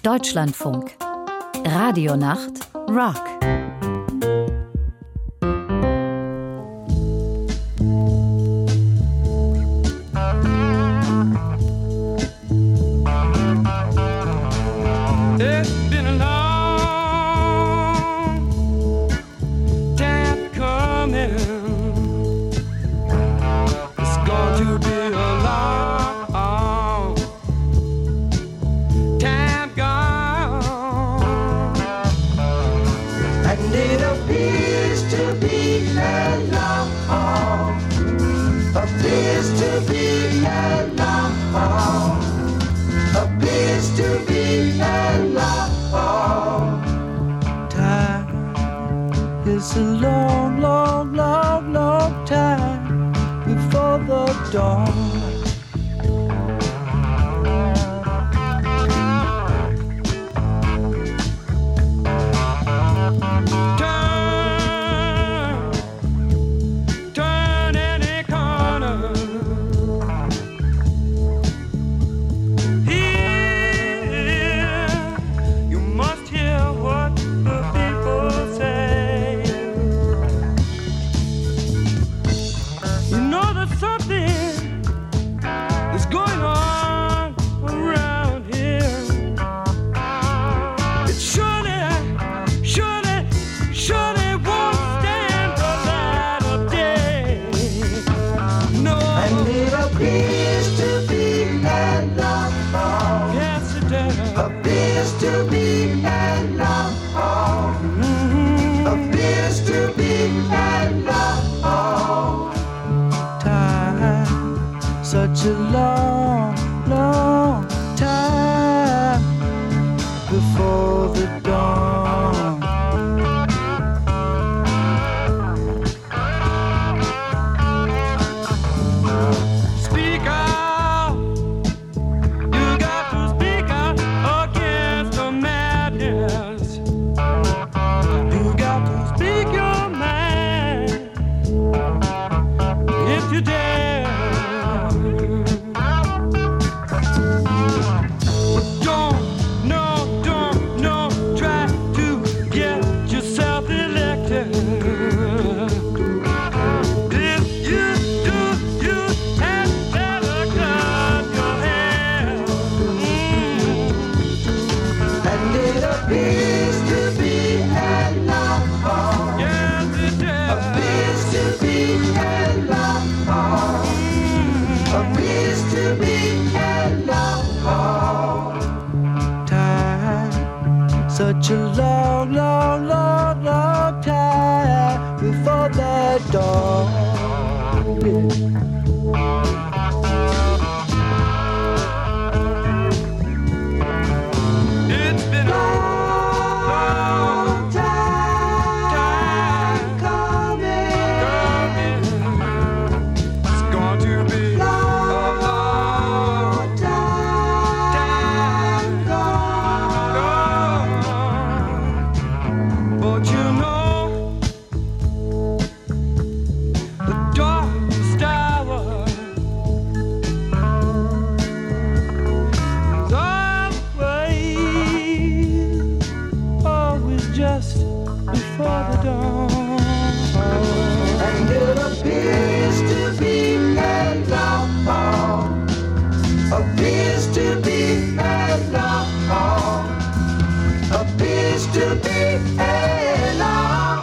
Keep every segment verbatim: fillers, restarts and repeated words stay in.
Deutschlandfunk. Radionacht Rock. It's a long, long, long, long time before the dawn. Such a long, long time before the dawn. Speak out, you got to speak out against the madness. You got to speak your mind if you dare. Such a long, long, long, long time before the dawn. It's been a long time coming. It's going to be a long time gone. But you know, the darkest hour is always, always just before the dawn. And it appears to be a long, appears to be a long, appears to be a long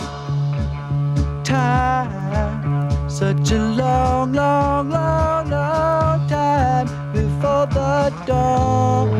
time, such a long, long, long, long time before the dawn.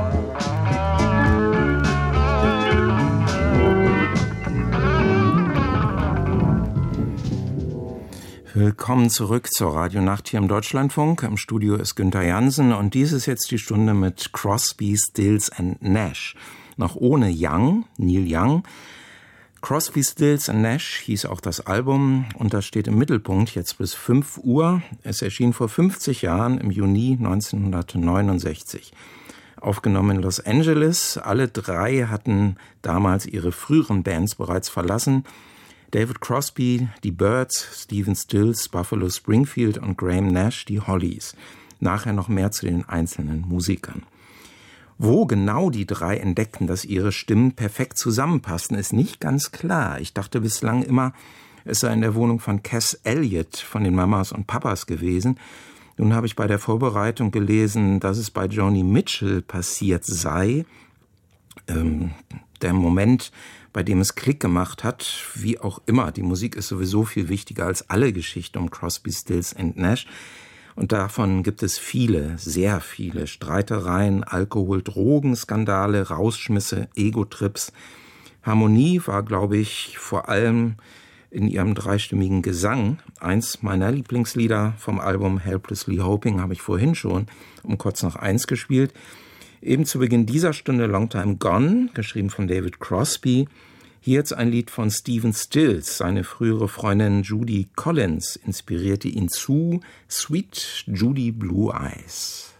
Willkommen zurück zur Radionacht hier im Deutschlandfunk. Im Studio ist Günther Jansen und dies ist jetzt die Stunde mit Crosby, Stills and Nash. Noch ohne Young, Neil Young. Crosby, Stills and Nash hieß auch das Album und das steht im Mittelpunkt jetzt bis fünf Uhr. Es erschien vor fünfzig Jahren im Juni neunzehnhundertneunundsechzig. Aufgenommen in Los Angeles. Alle drei hatten damals ihre früheren Bands bereits verlassen. David Crosby, die Byrds, Stephen Stills, Buffalo Springfield und Graham Nash, die Hollies. Nachher noch mehr zu den einzelnen Musikern. Wo genau die drei entdeckten, dass ihre Stimmen perfekt zusammenpassen, ist nicht ganz klar. Ich dachte bislang immer, es sei in der Wohnung von Cass Elliot von den Mamas und Papas gewesen. Nun habe ich bei der Vorbereitung gelesen, dass es bei Joni Mitchell passiert sei. Ähm, der Moment, bei dem es Klick gemacht hat, wie auch immer. Die Musik ist sowieso viel wichtiger als alle Geschichten um Crosby, Stills and Nash. Und davon gibt es viele, sehr viele Streitereien, Alkohol-, Drogenskandale, Rausschmisse, Ego-Trips. Harmonie war, glaube ich, vor allem in ihrem dreistimmigen Gesang. Eins meiner Lieblingslieder vom Album Helplessly Hoping habe ich vorhin schon um kurz nach eins gespielt. Eben zu Beginn dieser Stunde Long Time Gone, geschrieben von David Crosby. Hier jetzt ein Lied von Stephen Stills. Seine frühere Freundin Judy Collins inspirierte ihn zu Sweet Judy Blue Eyes.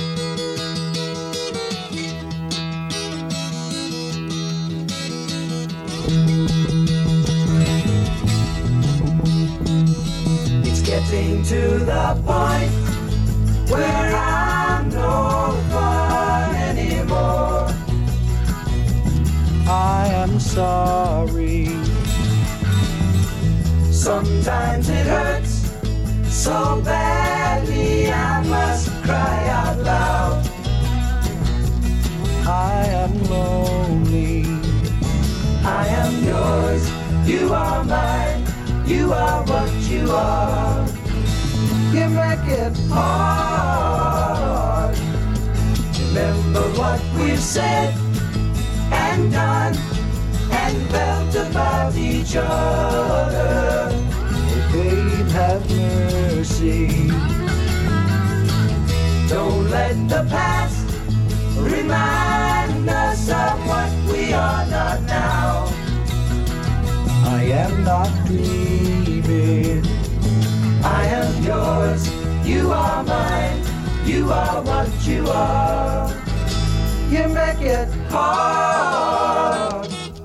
It's getting to the point where I'm no fun anymore. I am sorry. Sometimes it hurts so badly I must cry out loud. I am lonely. I am yours. You are mine. You are what you are. You make it hard. Remember what we've said and done and felt about each other. Oh, babe, have mercy. Don't let the past remind us of what we are not now. I am not dreaming. I am yours. You are mine. You are what you are. You make it hard.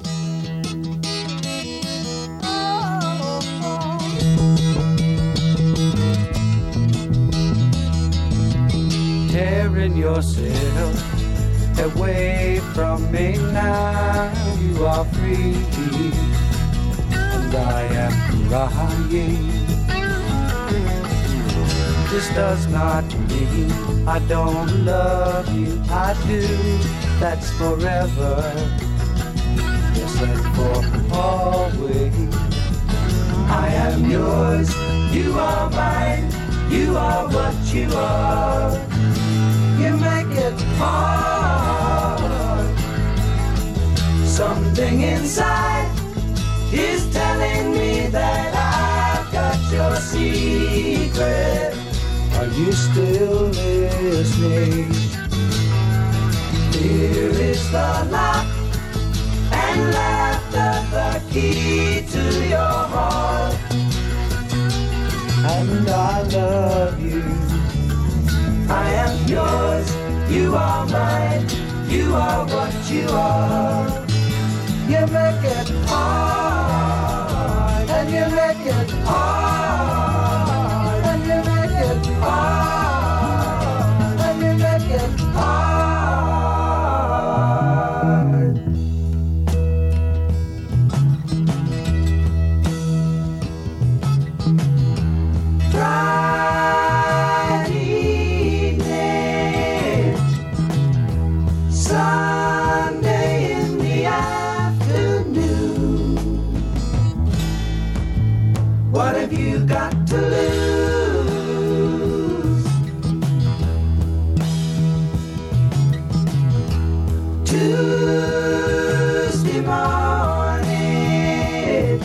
Tearing yourself away from me now. You are free, and I am crying. This does not mean I don't love you. I do. That's forever. Yes, and for always. I am yours. You are mine. You are what you are. You make it hard. Something inside is telling me that I've got your secret. Are you still listening? Here is the lock and laughter, the key to your heart. And I love you. I am yours. You are mine. You are what you are. You make it hard. And you make it hard. And you make it hard. And you make it hard. Friday night, Sunday in the afternoon. What have you got to lose? Tuesday morning,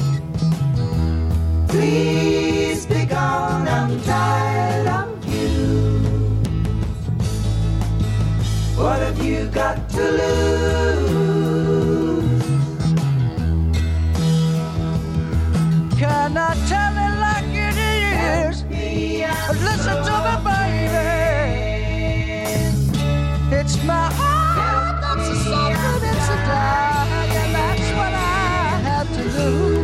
please be gone, I'm tired of you. What have you got to lose? Can I tell it like it is? Listen to me, baby. It's my heart that's a suffering, it's a die, and that's what I have to lose.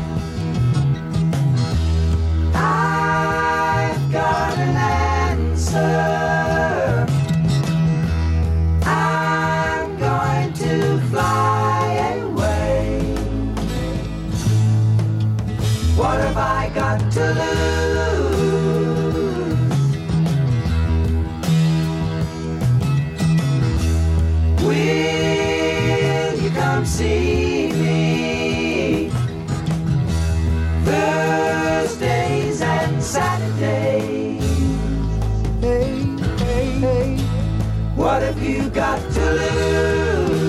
I've got an answer you got to lose?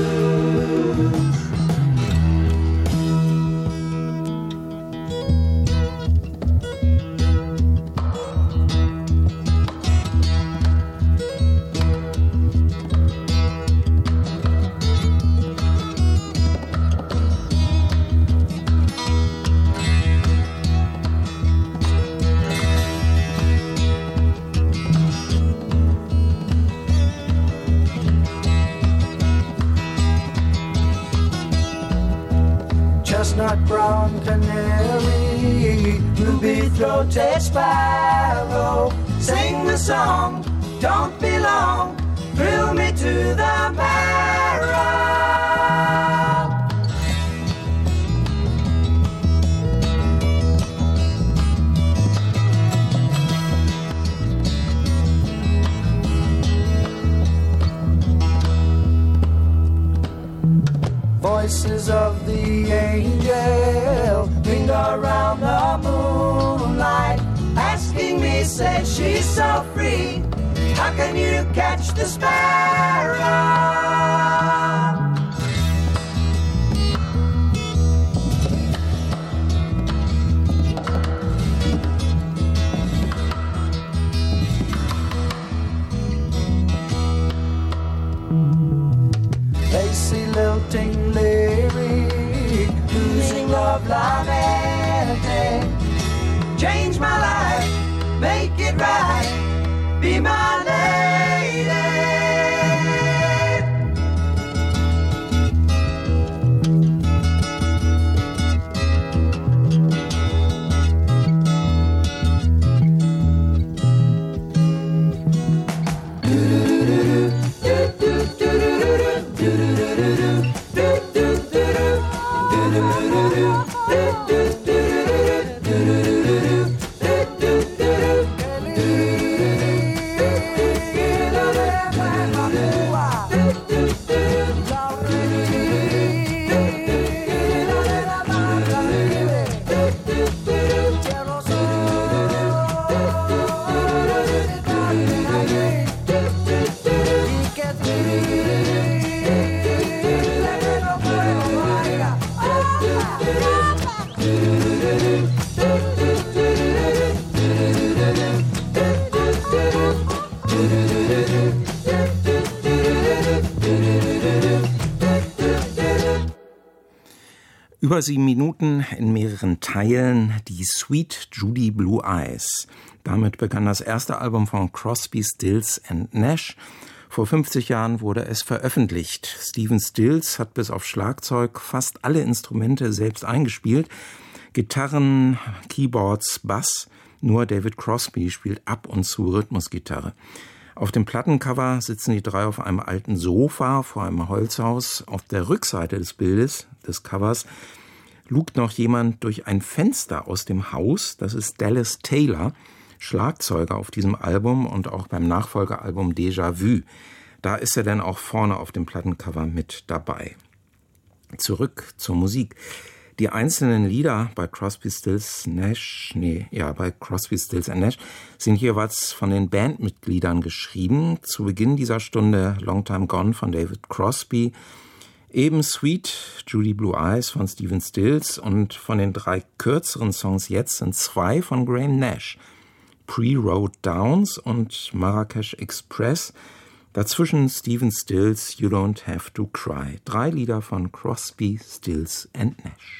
Chestnut brown canary, ruby-throated sparrow, sing the song, don't be long, thrill me to the marrow. Voices of the angel ring around the moonlight, asking me, say she's so free, how can you catch the sparrow? Lacy lilting lyric, losing love lamented. Change my life, make it right, be my lady. Über sieben Minuten in mehreren Teilen die Sweet Judy Blue Eyes. Damit begann das erste Album von Crosby, Stills and Nash. Vor fünfzig Jahren wurde es veröffentlicht. Stephen Stills hat bis auf Schlagzeug fast alle Instrumente selbst eingespielt. Gitarren, Keyboards, Bass. Nur David Crosby spielt ab und zu Rhythmusgitarre. Auf dem Plattencover sitzen die drei auf einem alten Sofa vor einem Holzhaus. Auf der Rückseite des Bildes, des Covers, lugt noch jemand durch ein Fenster aus dem Haus. Das ist Dallas Taylor, Schlagzeuger auf diesem Album und auch beim Nachfolgealbum Déjà Vu. Da ist er dann auch vorne auf dem Plattencover mit dabei. Zurück zur Musik. Die einzelnen Lieder bei Crosby, Stills, Nash, nee, ja, bei Crosby, Stills and Nash sind jeweils von den Bandmitgliedern geschrieben. Zu Beginn dieser Stunde Long Time Gone von David Crosby, eben Sweet Judy Blue Eyes von Stephen Stills und von den drei kürzeren Songs jetzt sind zwei von Graham Nash, Pre-Road Downs und Marrakesh Express. Dazwischen Stephen Stills, You Don't Have to Cry. Drei Lieder von Crosby, Stills and Nash.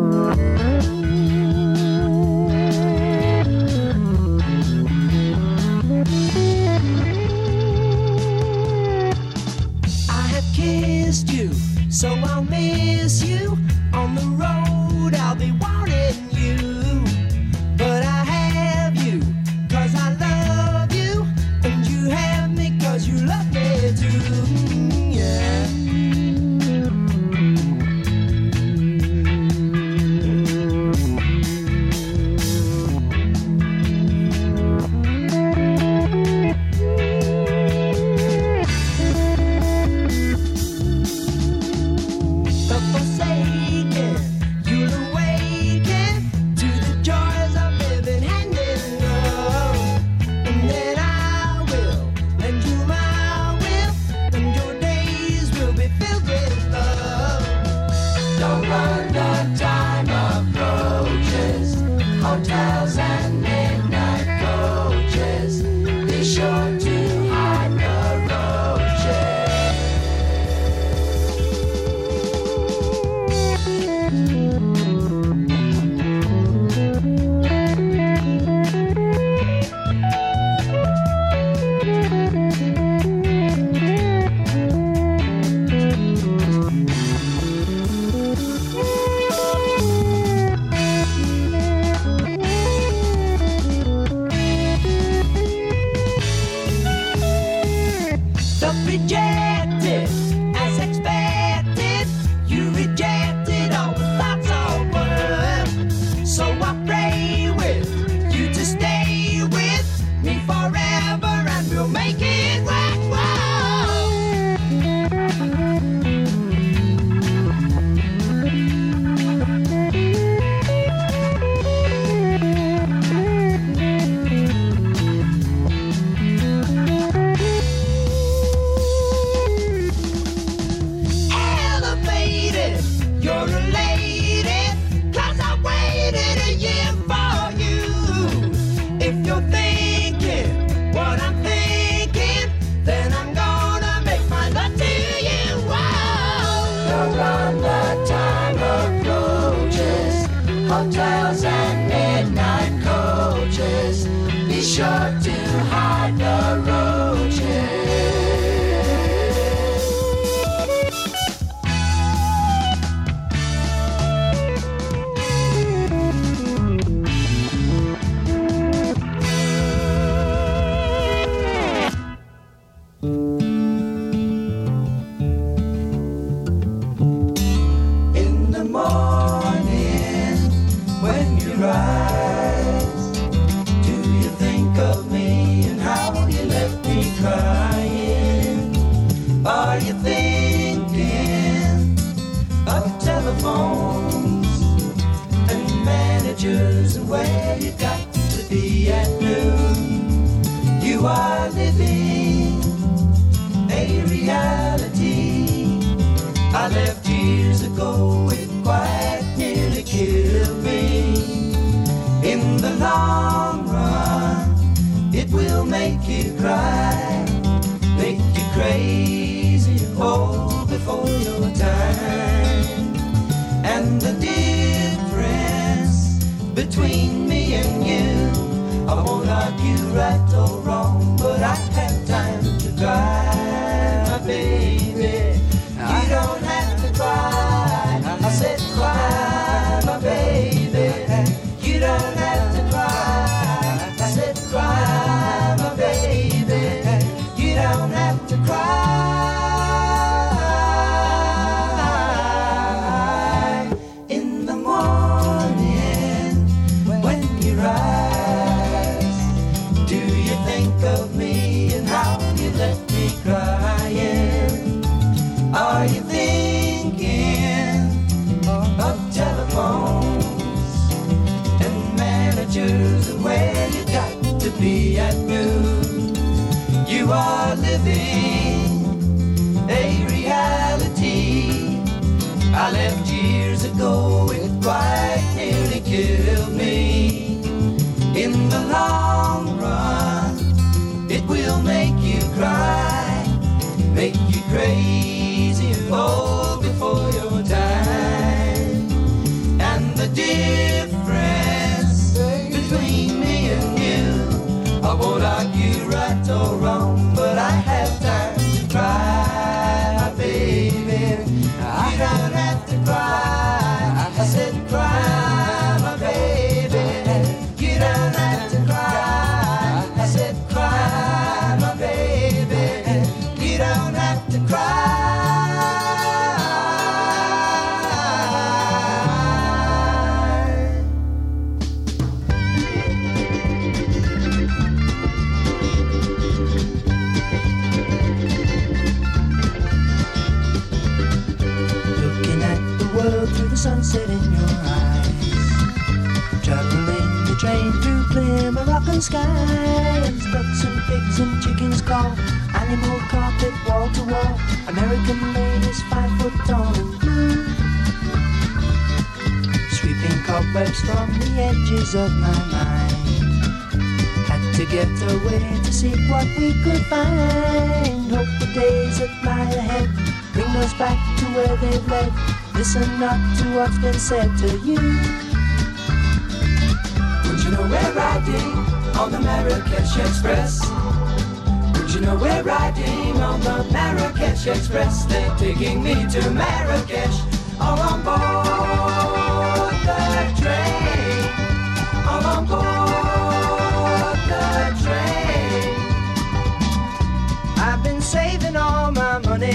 I have kissed you, so I'll miss you. On the road I'll be wanting you. But I have you, cause I love you. And you have me cause you love me too, yeah. rejected as expected. You rejected all the thoughts of worth. So I pray with you to stay with me forever, and we'll make it work. Hotels and midnight coaches, be sure to hide the roaches. In the morning when you rise, do you think of me and how you left me crying? Are you thinking of telephones and managers and where you got to be at noon? You are living a reality I left years ago. It quite nearly killed me. In the long run, it will make you cry, make you crazy, oh, before your time. And the difference between me and you, I won't argue right or wrong, but I have time to cry, my baby. You don't have to cry, I said cry, my baby. You don't have to cry, I said cry, my baby. You don't have to cry. In the morning when you rise, do you think of me and how you left me crying? Are you thinking of telephones and managers and where you got to be at noon? You are living a reality I left years ago. It quite nearly killed me. In the long run, it will make you cry, make you crazy, oh, before your time. And the difference between me and you, I won't argue right or wrong, but I have time to cry, my baby. You don't have to cry, I said cry, my baby. You don't have to cry, I said cry, my baby. You don't have to cry. Looking at the world through the sunset in your eyes, traveling the train through clear Moroccan skies. Ducks and pigs and chickens call, animal carpet wall to wall, American ladies five foot tall and blue, sweeping cobwebs from the edges of my mind. Had to get away to seek what we could find. Hope the days that lie ahead bring us back to where they've led. Listen not to what's been said to you. Would you know we're riding on the Marrakesh Express? Would you know we're riding on the Marrakesh Express? They're taking me to Marrakesh, all on board the train, all on board the train. I've been saving all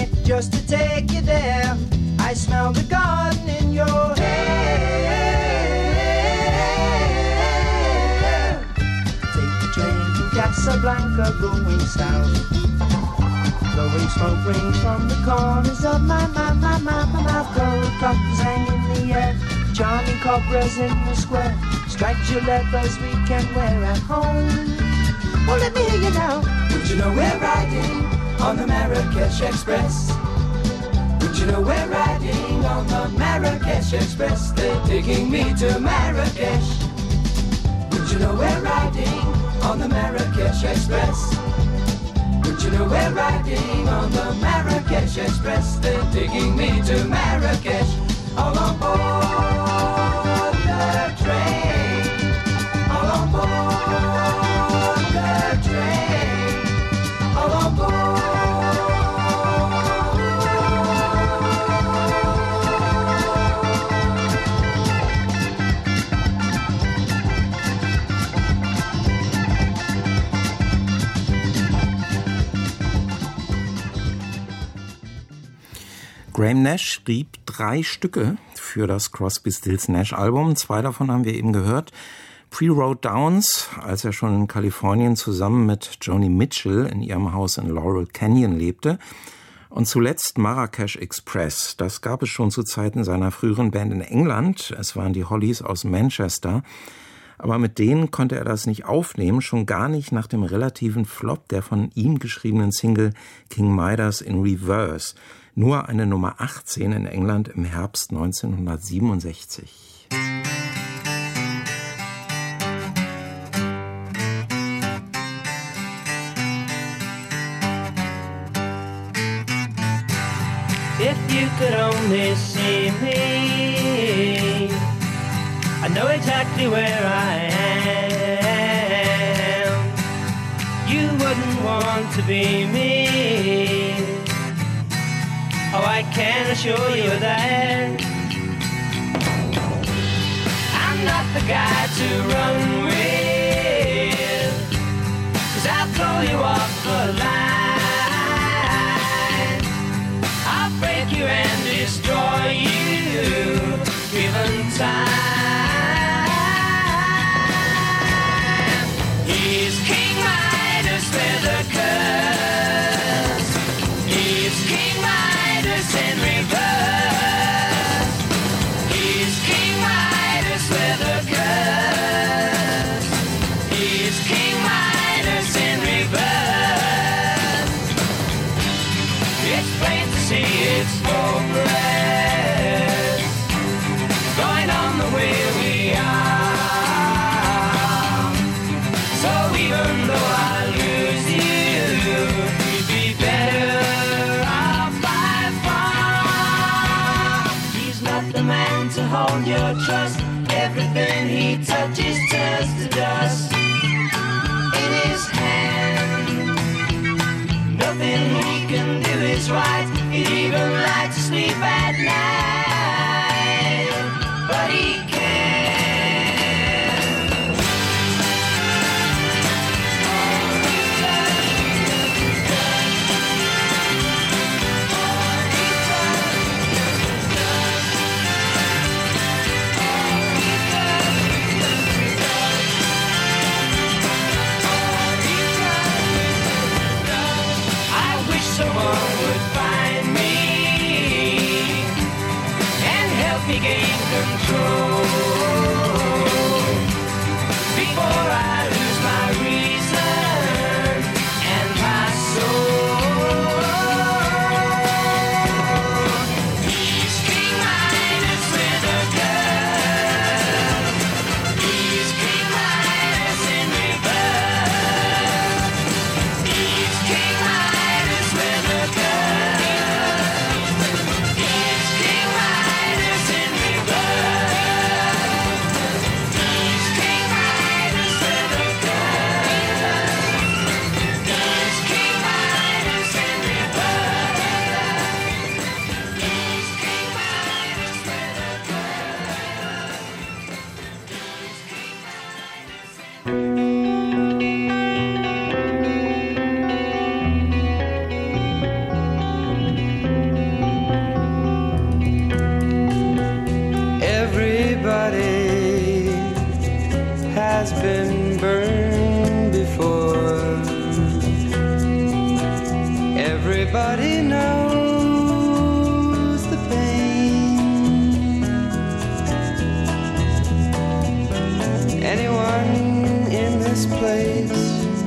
night just to take you there. I smell the garden in your hair. Take the train to Casablanca going south. Blowing smoke rings from the corners of my, my, my, my, my mouth. Gold coffins hang in the air. Charming cobras in the square. Striped your leathers we can wear at home. Well, let me hear you now. Would you know we're riding on the Marrakesh Express? Would you know we're riding on the Marrakesh Express? They're taking me to Marrakesh. Would you know we're riding on the Marrakesh Express? Would you know we're riding on the Marrakesh Express? They're taking me to Marrakesh. All on board the train. All on board the train. All on board. Graham Nash schrieb drei Stücke für das Crosby, Stills, Nash Album. Zwei davon haben wir eben gehört. Pre-Road Downs, als er schon in Kalifornien zusammen mit Joni Mitchell in ihrem Haus in Laurel Canyon lebte. Und zuletzt Marrakesh Express. Das gab es schon zu Zeiten seiner früheren Band in England. Es waren die Hollies aus Manchester. Aber mit denen konnte er das nicht aufnehmen, schon gar nicht nach dem relativen Flop der von ihm geschriebenen Single King Midas in Reverse. Nur eine Nummer achtzehn in England im Herbst neunzehnhundertsiebenundsechzig. If you could only see me, I know exactly where I am. You wouldn't want to be me. Oh, I can assure you that I'm not the guy to run with, 'cause I'll throw you off the line. I'll break you and destroy you, given time. He's King Midas with a curse. He's King Midas in reverse. He's King Midas with a curse. He's King Midas in reverse. It's plain to see it's hopeless, going on the way we are. So even though I lose you, you'd be better off by far. He's not the man to hold your trust. Everything he touches turns to dust. In his hand, nothing he can do is right. He'd even like to sleep at night, but he can't. All he does, does, all he does, does, all he does, does, all he does, does. I wish someone would find me and help me gain control before I lose my reason and my soul. He's King Midas with a curse. He's King Midas in reverse. He's King Midas with a curse. He's King Midas in reverse. Everybody knows the pain. Anyone in this place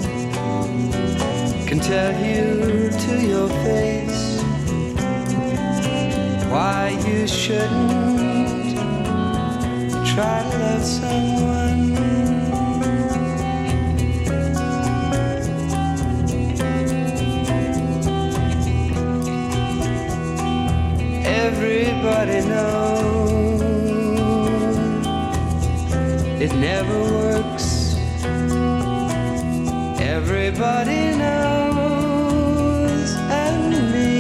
can tell you to your face why you shouldn't try to love someone. Everybody knows it never works. Everybody knows, and me,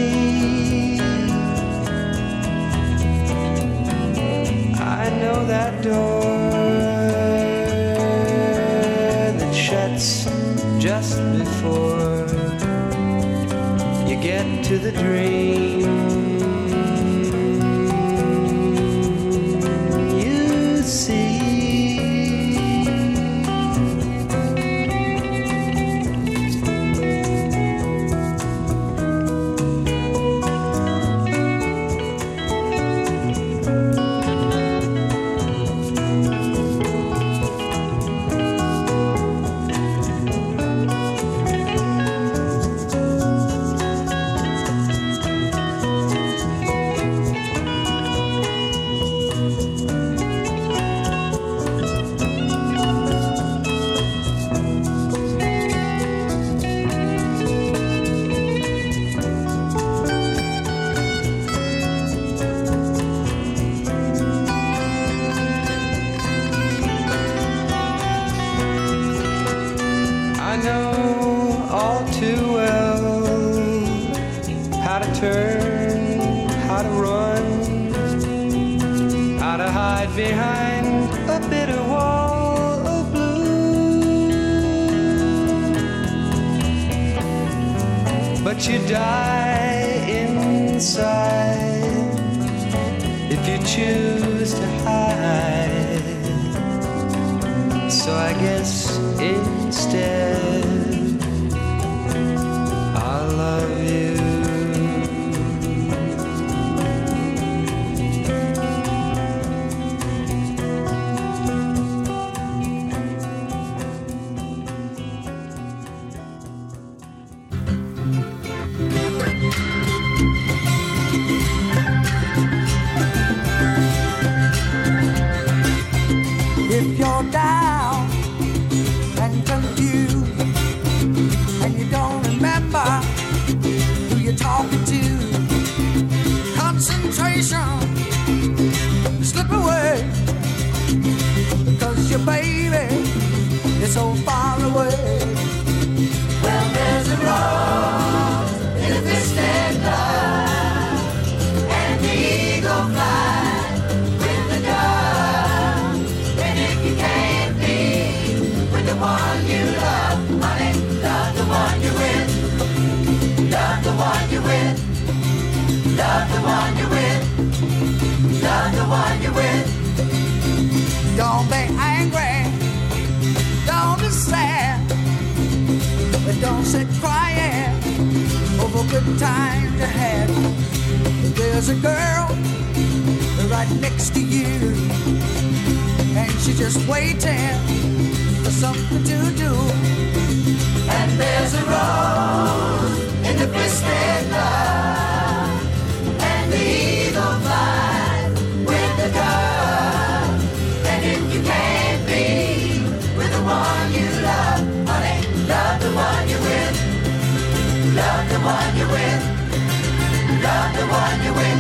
I know that door that shuts just before you get to the dream. Behind a bitter wall of blue, but you die inside if you choose to hide. So I guess instead I'll love you. Slip away, because your baby is so far away. Well, there's a rose in a twisted love, and the eagle flies with the dove. And if you can't be with the one you love, honey, love the one you're with. Love the one you're with. Love the one you're with. Love the one you're with. Don't be angry. Don't be sad. But don't sit crying over good times you had. There's a girl right next to you, and she's just waiting for something to do. And there's a rose in the twisted love, and the eagle flies with the dove. And if you can't be with the one you love, honey, love the one you're with. Love the one you're with. Love the one you're with.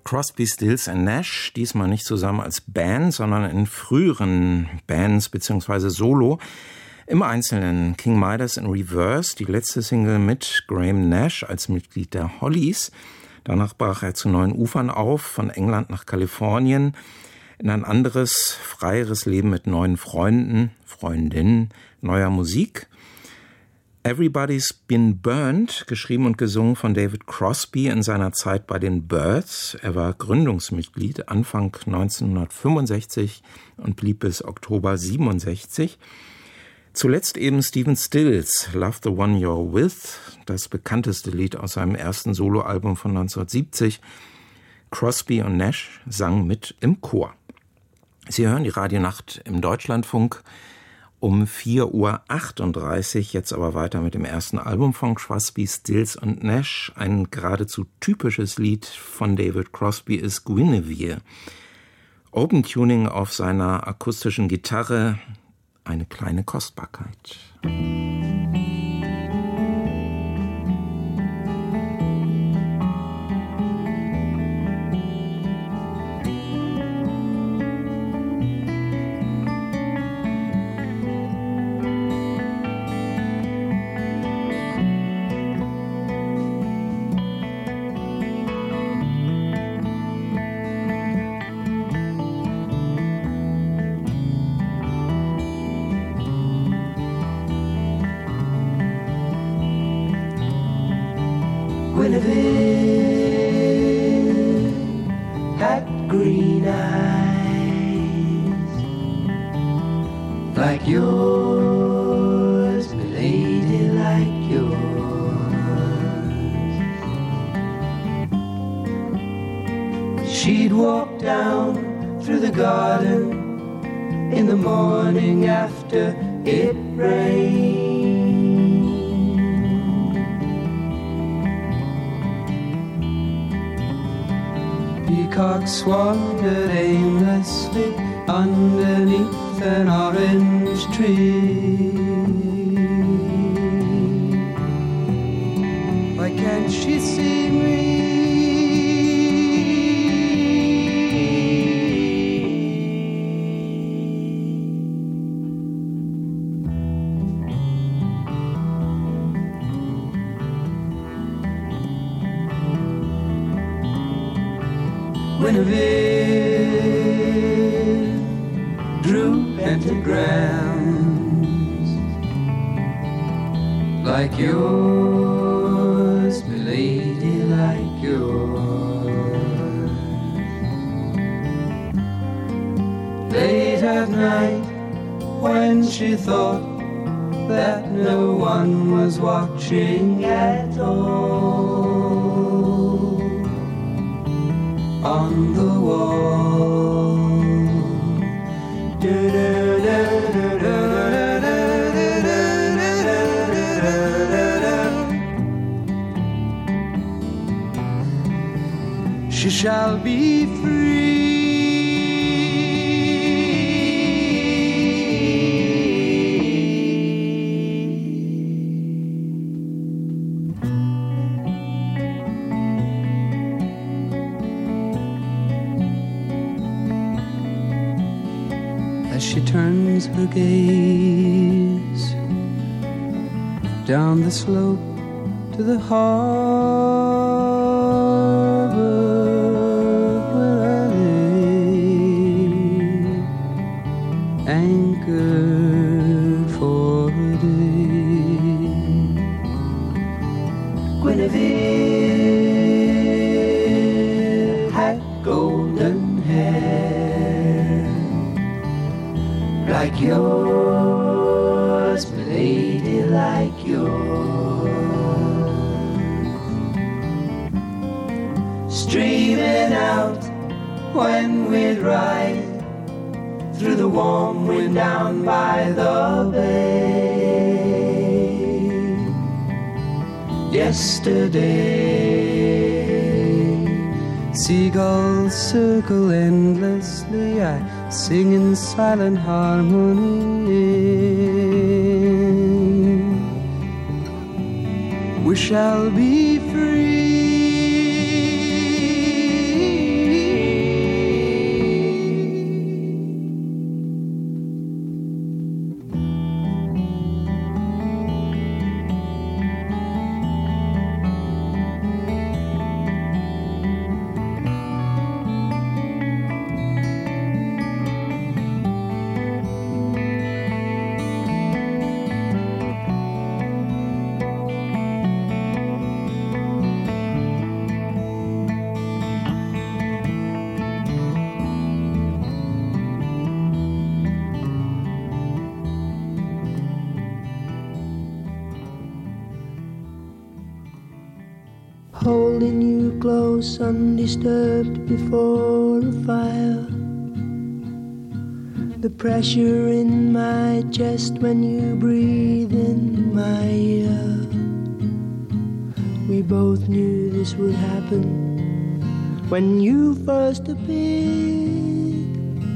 Crosby, Stills and Nash, diesmal nicht zusammen als Band, sondern in früheren Bands bzw. Solo. Im Einzelnen King Midas in Reverse, die letzte Single mit Graham Nash als Mitglied der Hollies. Danach brach er zu neuen Ufern auf, von England nach Kalifornien, in ein anderes, freieres Leben mit neuen Freunden, Freundinnen, neuer Musik. Everybody's Been Burned, geschrieben und gesungen von David Crosby in seiner Zeit bei den Byrds. Er war Gründungsmitglied Anfang neunzehnhundertfünfundsechzig und blieb bis Oktober siebenundsechzig. Zuletzt eben Stephen Stills, Love the One You're With, das bekannteste Lied aus seinem ersten Soloalbum von neunzehnhundertsiebzig. Crosby und Nash sangen mit im Chor. Sie hören die Radionacht im Deutschlandfunk um vier Uhr achtunddreißig, jetzt aber weiter mit dem ersten Album von Crosby, Stills und Nash. Ein geradezu typisches Lied von David Crosby ist Guinevere. Open Tuning auf seiner akustischen Gitarre, eine kleine Kostbarkeit. Guinevere had green eyes like yours, milady, like yours. She'd walk down through the garden in the morning after it rained. Peacocks wandered aimlessly underneath an orange tree. Why can't she see me? Guinevere drew pentagrams like yours, milady, like yours. Late at night, when she thought that no one was watching at all, on the wall, she shall be free. She turns her gaze down the slope to the harbor where I lay, anchored for a day. Guinevere had golden hair like yours, milady, like yours. Streaming out when we'd ride through the warm wind down by the bay. Yesterday, seagulls circle endlessly. I sing in silent harmony. We shall be free. holding you close, undisturbed before a fire. The pressure in my chest when you breathe in my ear. We both knew this would happen when you first appeared.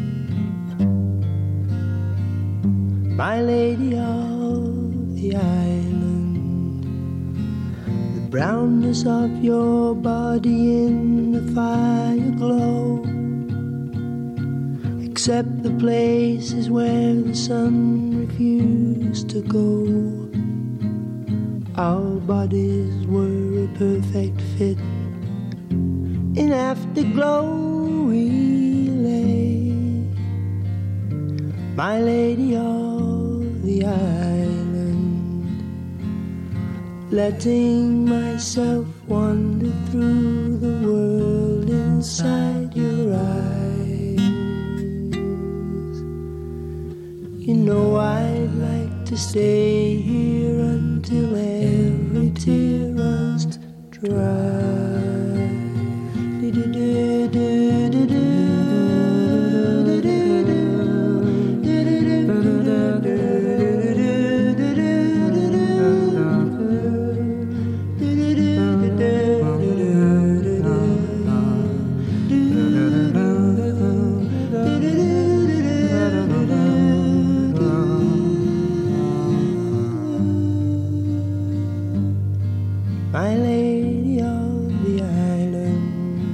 My lady of the island, the brownness of your body in the fire glow, except the places where the sun refused to go. Our bodies were a perfect fit. In afterglow we lay, my lady of the island, letting myself wander through the world inside your eyes. You know I'd like to stay here until every tear runs dry. My lady of the island,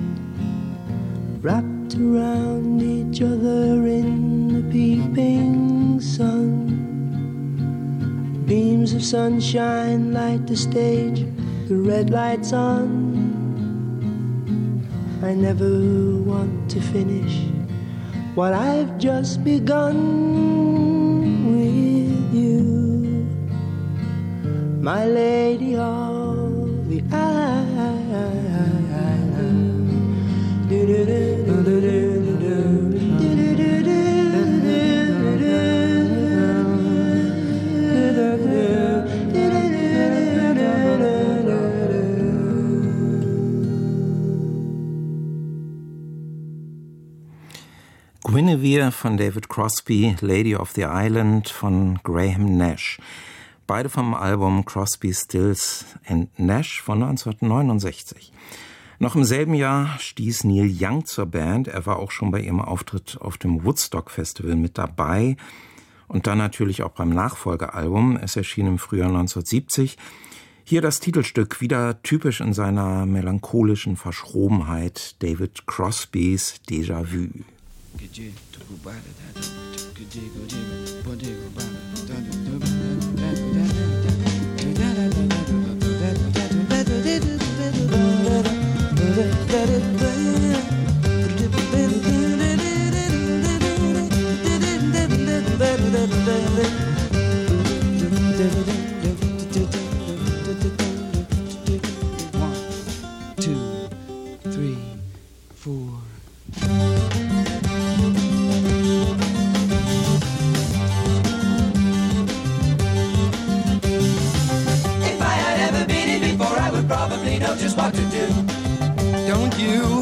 wrapped around each other in the peeping sun. Beams of sunshine light the stage, the red light's on. I never want to finish what I've just begun with you, my lady of the island. Guinevere von David Crosby, Lady of the Island von Graham Nash. Beide vom Album Crosby, Stills and Nash von neunzehnhundertneunundsechzig. Noch im selben Jahr stieß Neil Young zur Band. Er war auch schon bei ihrem Auftritt auf dem Woodstock Festival mit dabei. Und dann natürlich auch beim Nachfolgealbum. Es erschien im Frühjahr neunzehnhundertsiebzig. Hier das Titelstück, wieder typisch in seiner melancholischen Verschrobenheit, David Crosbys Déjà-vu. Know just what to do, don't you?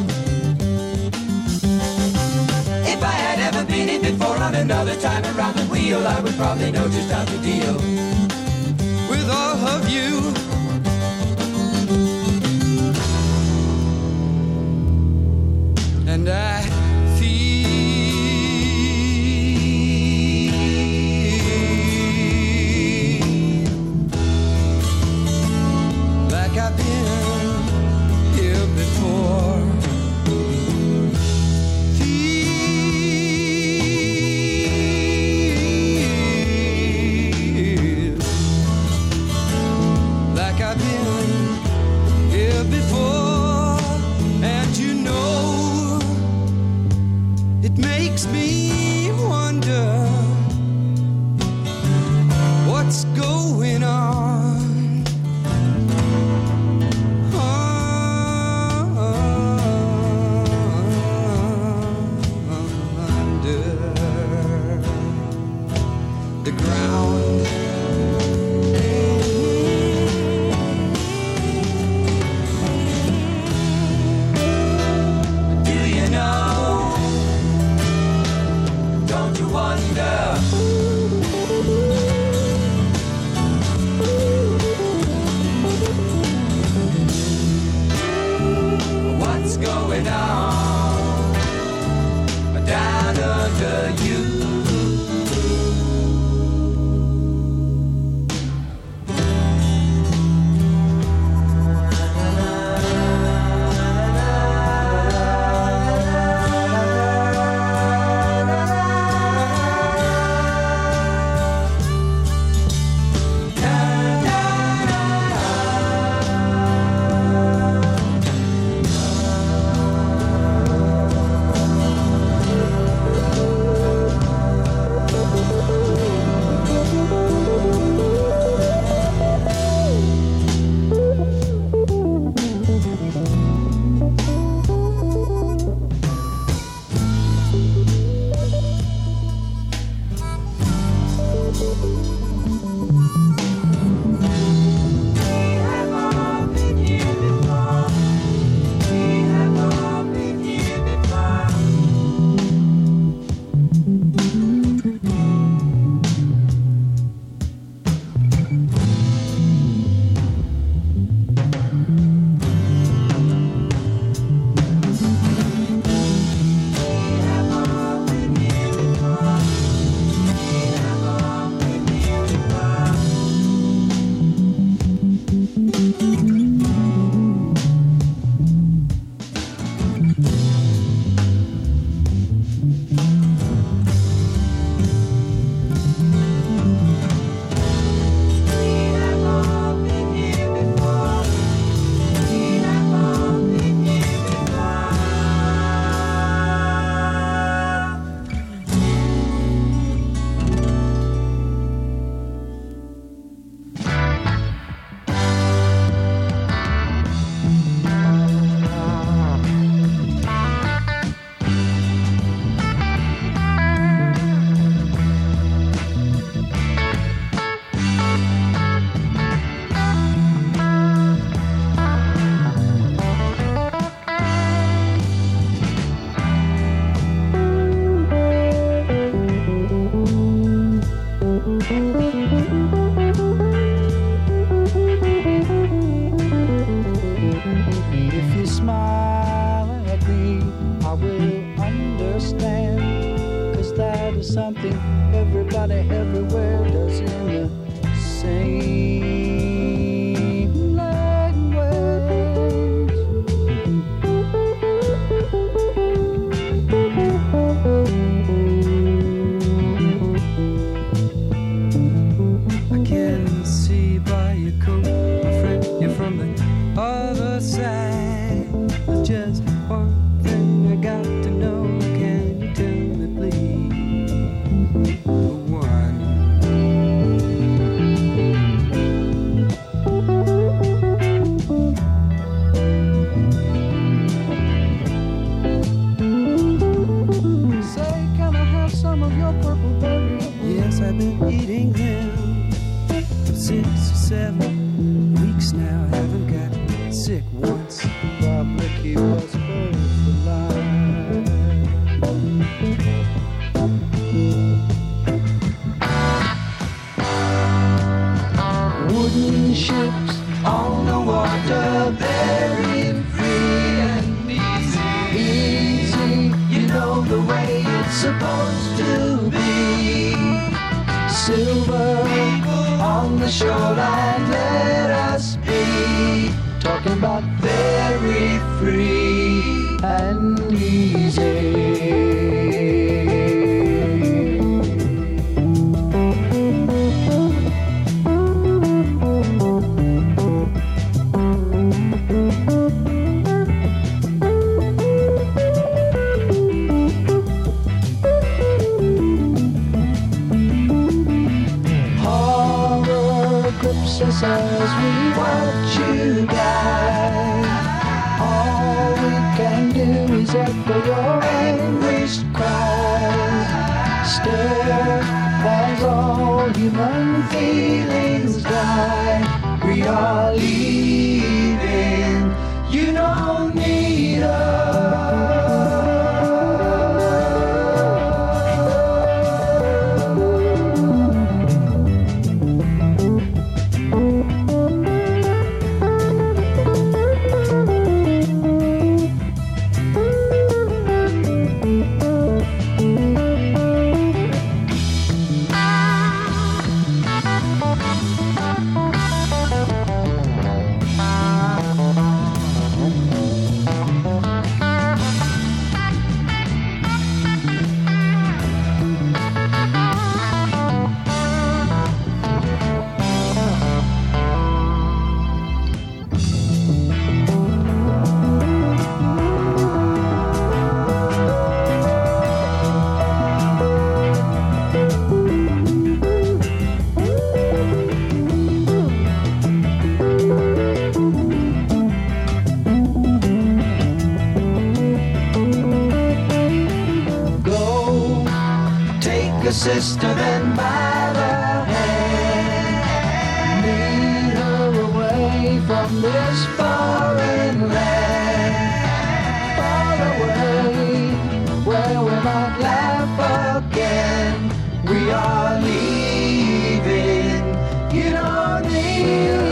If I had ever been in before on another time around the wheel, I would probably know just how to deal with all of you. And I I've been here before. Feel like I've been here before. And you know going on down under you. sister, then by the hand, lead her away from this foreign land, far away, where we might laugh again. We are leaving, you don't need.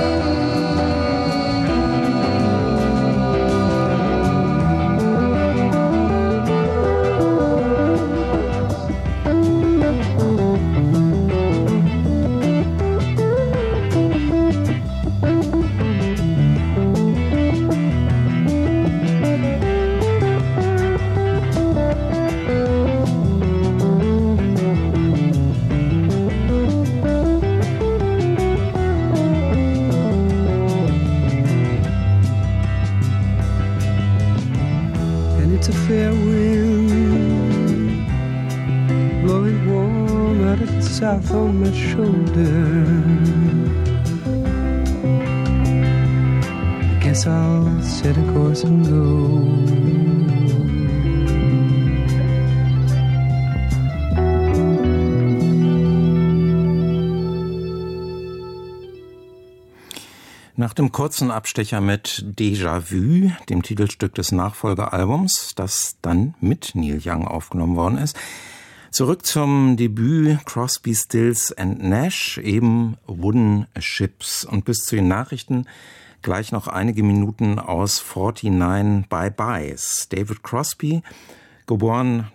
It's a fair wind blowing warm out of the south on my shoulder. I guess I'll set a course and go. Nach dem kurzen Abstecher mit Déjà-vu, dem Titelstück des Nachfolgealbums, das dann mit Neil Young aufgenommen worden ist, zurück zum Debüt Crosby, Stills and Nash, eben Wooden Ships. Und bis zu den Nachrichten gleich noch einige Minuten aus neunundvierzig Bye-Byes. David Crosby, geboren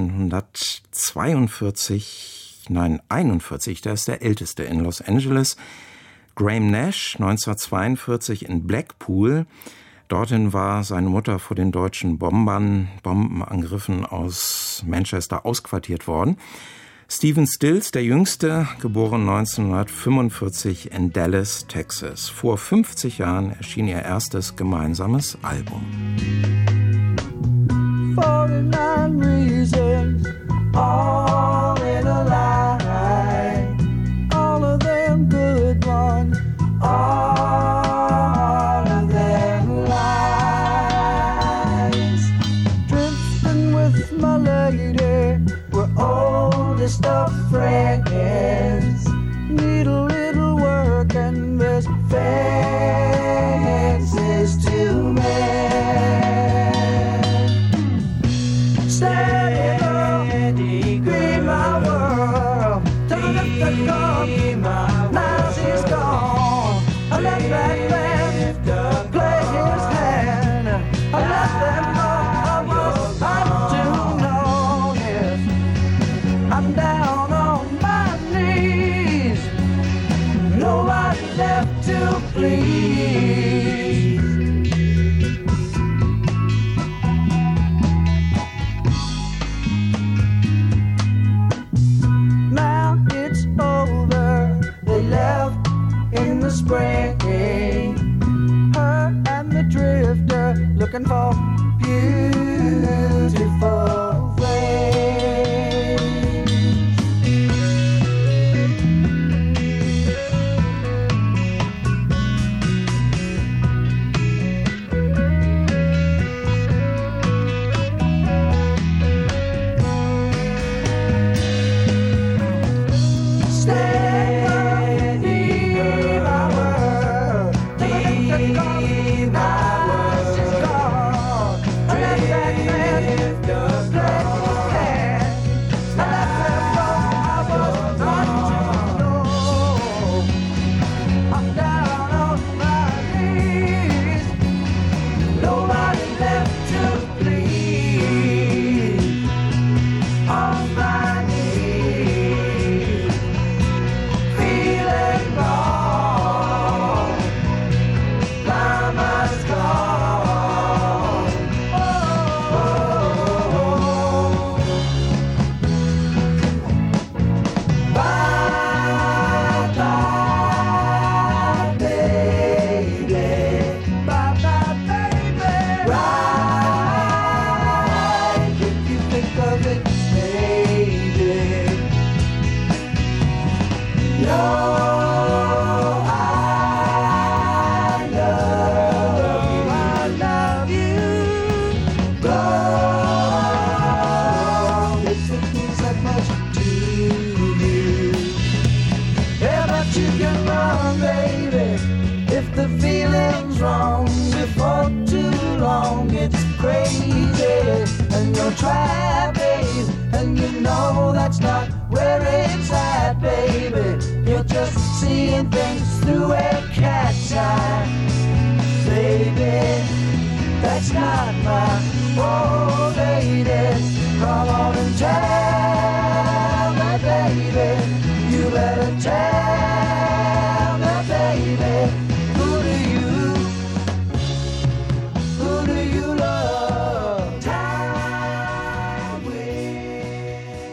neunzehnhundertzweiundvierzig, nein, einundvierzig, der ist der älteste in Los Angeles. Graham Nash, neunzehnhundertzweiundvierzig in Blackpool. Dorthin war seine Mutter vor den deutschen Bombern, Bombenangriffen aus Manchester ausquartiert worden. Stephen Stills, der Jüngste, geboren neunzehnhundertfünfundvierzig in Dallas, Texas. Vor fünfzig Jahren erschien ihr erstes gemeinsames Album. forty-nine reasons, all in a line, all of them good ones, all of them lies. Drifting with my lady, we're oldest of friends, need a little work and there's fences to mend. Steady, be my world, don't let the gun, now she's gone. I let that man play his hand, I let them know I was up to no. Yes, I'm down on my knees, nobody left to please. Now it's over, they left in the spring, her and the drifter looking for beautiful things. Steady, my world, my world is gone. I let that man the feeling's wrong before too long. It's crazy, and you're trapped, babe, and you know that's not where it's at, baby. You're just seeing things through a cat's eye, baby. That's not my old lady. Come on and tell me, baby. You better tell